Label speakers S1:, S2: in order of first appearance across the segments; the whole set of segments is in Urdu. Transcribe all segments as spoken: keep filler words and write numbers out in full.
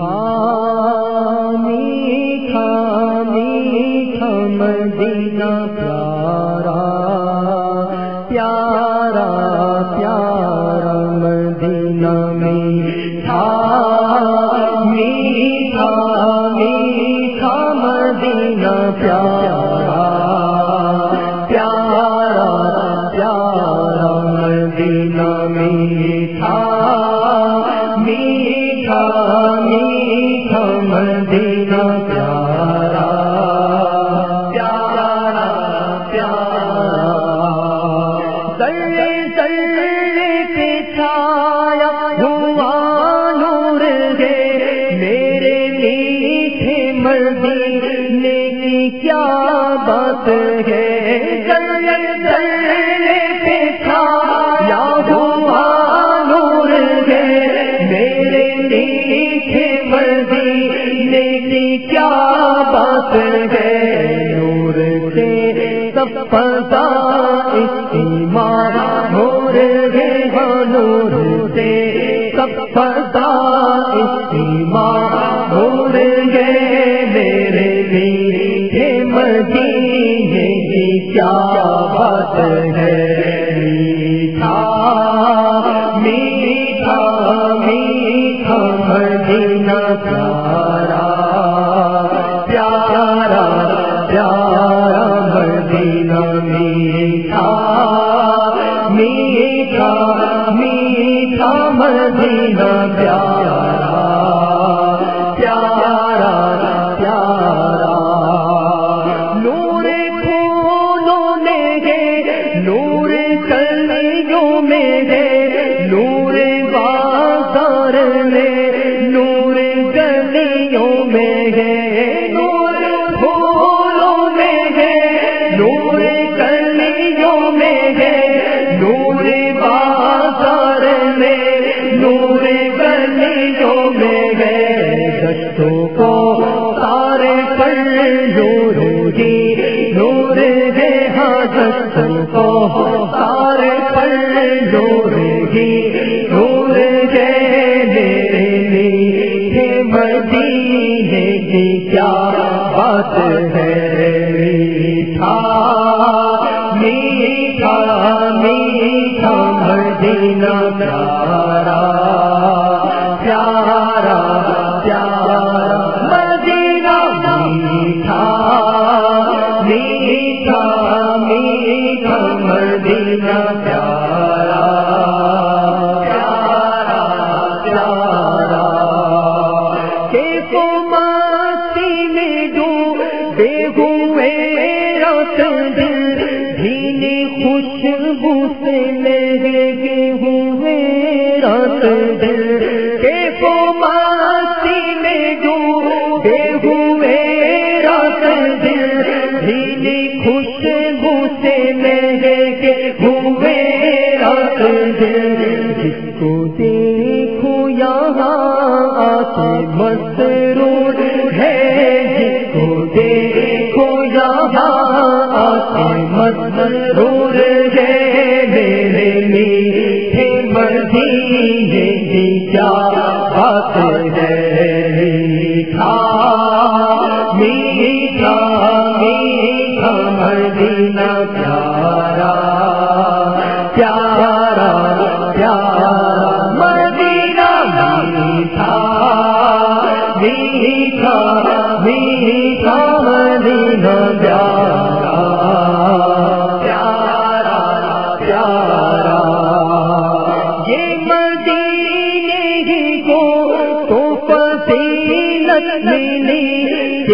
S1: میٹھا میٹھا میٹھا مدینہ پیارا پیارا پیارا مدینہ میٹھا میٹھا میٹھا مدینہ پیارا پیارا پیارا مدینہ میٹھا میٹھا میٹھا مدینہ پیارا پیارا پیارا ذرے ذرے پہ چھایا ہوا نور ہے میرے میٹھے مدینے کی کیا بات ہے ذرے ذرے پہ چھایا ہوا نور ہے میرے میٹھے مدینے کی کیا بات ہے نور سے سب فضا استعمال نور ہے نور سے سب فضا استعمال نور ہے میرے میٹھے مدینے کی کیا بات ہے میٹھا میٹھا میٹھا مدینہ پیارا پیارا پیارا مدینہ میٹھا میٹھا میٹھا مدینہ پیارا پیارا پیارا نور پھولوں میں ہے نور کلیوں میں ہے نور بازار میں نور گلیوں میں ہے نور پھولوں میں ہے نور کلیوں میں ہے نور بازار میں نور گلیوں میں ہے دشتوں کو سارے پر نور ہوگی نور ہے ہاں دشتوں کو سارے پر نور ہوگی نور ہے میرے میٹھے مدینے کی کیا بات ہے میٹھا میٹھا میٹھا مدینہ پیارا پیارا پیارا مدینہ میٹھا میٹھا میٹھا مدینہ پیارا پیارا پیارا دیکھو مستی میں ڈوبے ہوئے رات دل بھیلی خوشبو سے لہکے ہوئے رات دل دیکھو مستی میں ڈوبے ہوئے رات دل بھیلی خوشبو سے لہکے ہوئے رات دل جس کو دیکھو یہاں آتے مسرور ہے جس کو دیکھو یہاں آتے مسرور ہے میرے میٹھے مدینے کی کیا بات ہے میٹھا میٹھا میٹھا مدینہ پیارا پیارا پیارا مدینہ میٹھا میٹھا میٹھا مدینہ پیارا پیارا پیارا یہ مدینے ہی کو تو فضیلت ملی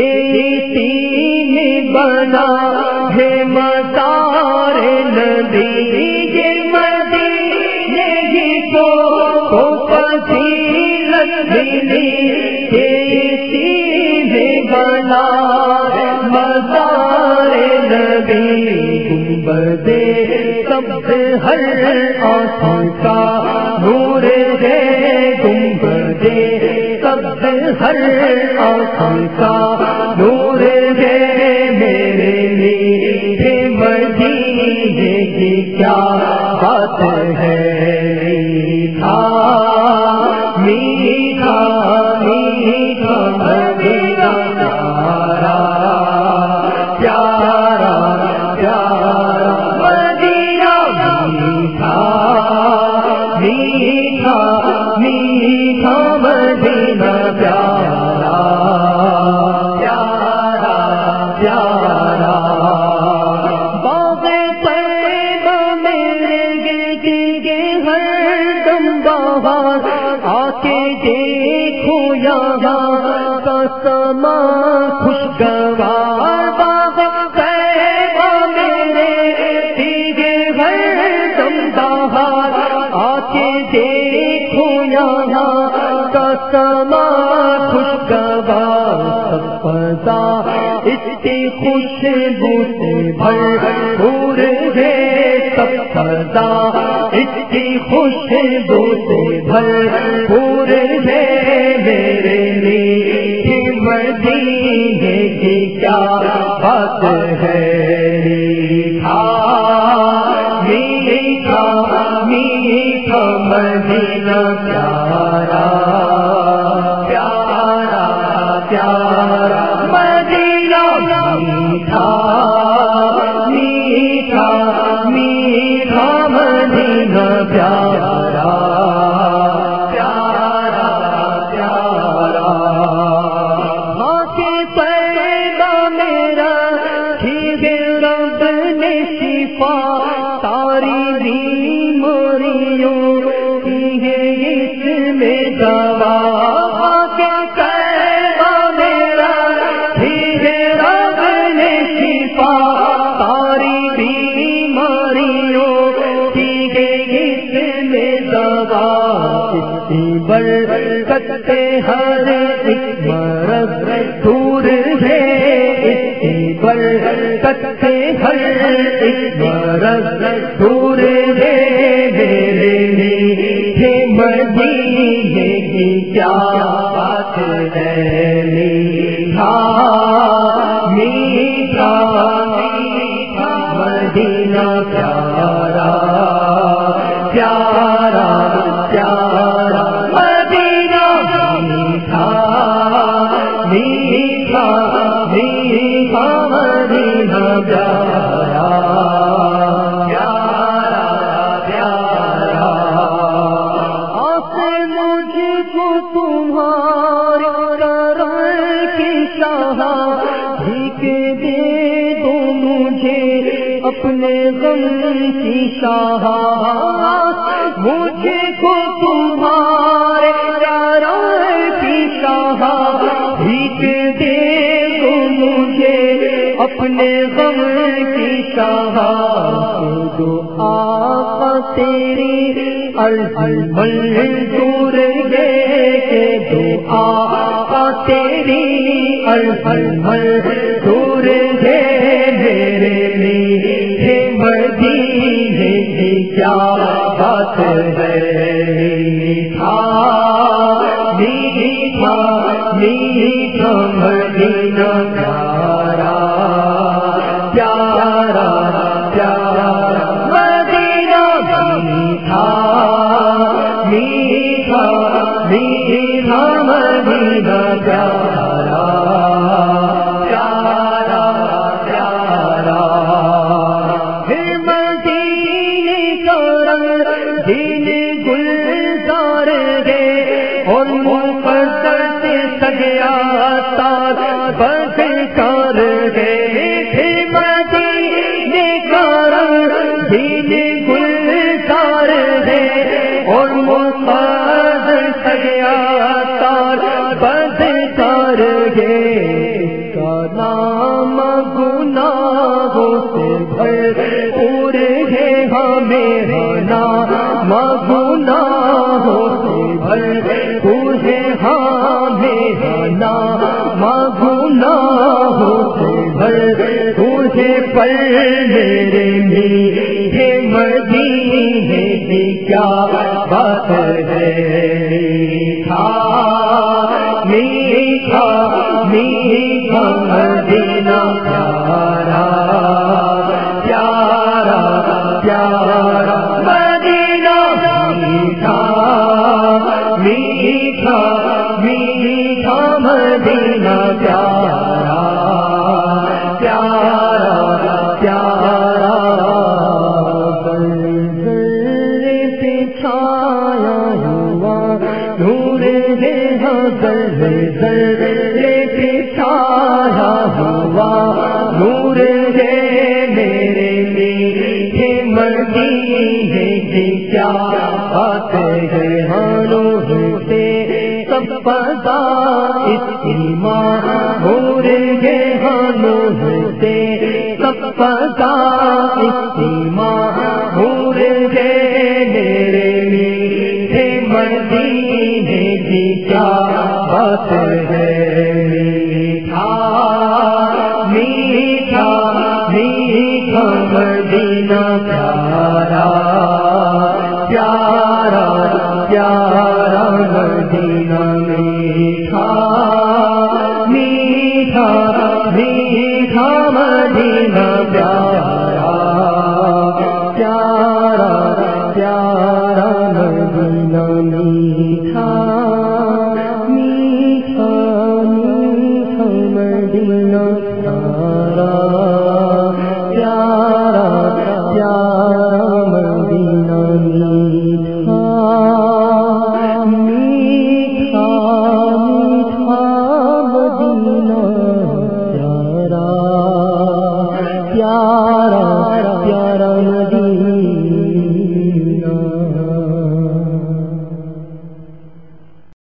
S1: تین بنا ہے مزار نبی یہ مدینے ہی کو تو فضیلت ملی تین بنا مزار نبی گنبد سبز ہر آنکھوں کا نور ہے گنبد سبز ہر آنکھوں کا نور ہے میرے میٹھے مدینے کی کیا بات ہے میٹھا میٹھا میٹھا دیکھو یہاں کا سما خوشگوار باغ طیبہ میرے دیجے ہر دم بہار آ کے دیکھو یہاں کا سما خوشگوار سب فضا اتنی خوشبو سے بھرپور ہے سب فضا اتنی خوشبو سے بھرپور ہے میرے لیے مدینے کی کیا بات ہے میٹھا میٹھا میٹھا مدینہ پیارا پیارا پیارا مدینہ میٹھا میٹھا میٹھا مدینہ پیارا پیارا پیارا خاک طیبہ میرا ٹھیک رب نے شفا ساری بیماریوں کی ہے اس میں دوا خاک طیبہ میرا ٹھیک رب نے شفا ساری بیماریوں کی ہے اس میں دوا برکت ہر ایک مرض دور ہے اس کی برکت ہر ایک مرض دور ہے میرے لیے مدینے کی کیا بات ہے میٹھا میٹھا میٹھا مدینہ پیارا پیارا پیارا مدینہ میٹھا میٹھا میٹھا مدینہ پیارا پیارا پیارا آس مجھ کو تمہارے کرم کی شاہ بھیک دے دو مجھے اپنے غم کی شاہ مجھے کو تمہارے کرم کی شاہ بھیک دے دو مجھے اپنے غم کی شاہ جو آقا تیری عرض منظور ہے کہ جو آقا تیری عرض منظور ہے میرے لیے مدینے کی کیا بات ہے میٹھا میٹھا میٹھا مدینہ پیارا پیارا پیارا مدینہ میٹھا میٹھا میٹھا مدینہ پیارا پیارا پیارا پھر مدینے کا رنگ دل گلزار ہے اور منہ پر سے سجیا تار بس کر گئے پھر مدینے کا رنگ دل گلزار ہے اور منہ پر سجیا تار بس کر گئے کا نام گناہوں سے بھرپور ہے ہمیں نام گناہوں سے بھرپور ہے ہمیں نام گناہوں سے بھرپور ہے پر میرے میٹھے مدینے کی کیا بات ہے میٹھا میٹھا میٹھا مدینہ پیارا پیارا پیارا مدینہ میٹھا میٹھا میٹھا مدینہ پیارا پیارا پیارا ذرے پہ چھایا ہوا نور ہے ذرے ذرے پہ چھایا ہوا نور ہے میرے میٹھے مدینے کی کیا بات ہے ہانوں سے سب پتا ایمان ہو رہے ہنو سے سب پتا ایمان ہو رہے میرے میٹھے مدینے کی کیا بات ہے میٹھا میٹھا میٹھا مدینہ پیارا پیارا پیارا مدینہ میٹھا میٹھا میٹھا مدینہ پیارا پیارا پیارا مدینہ میٹھا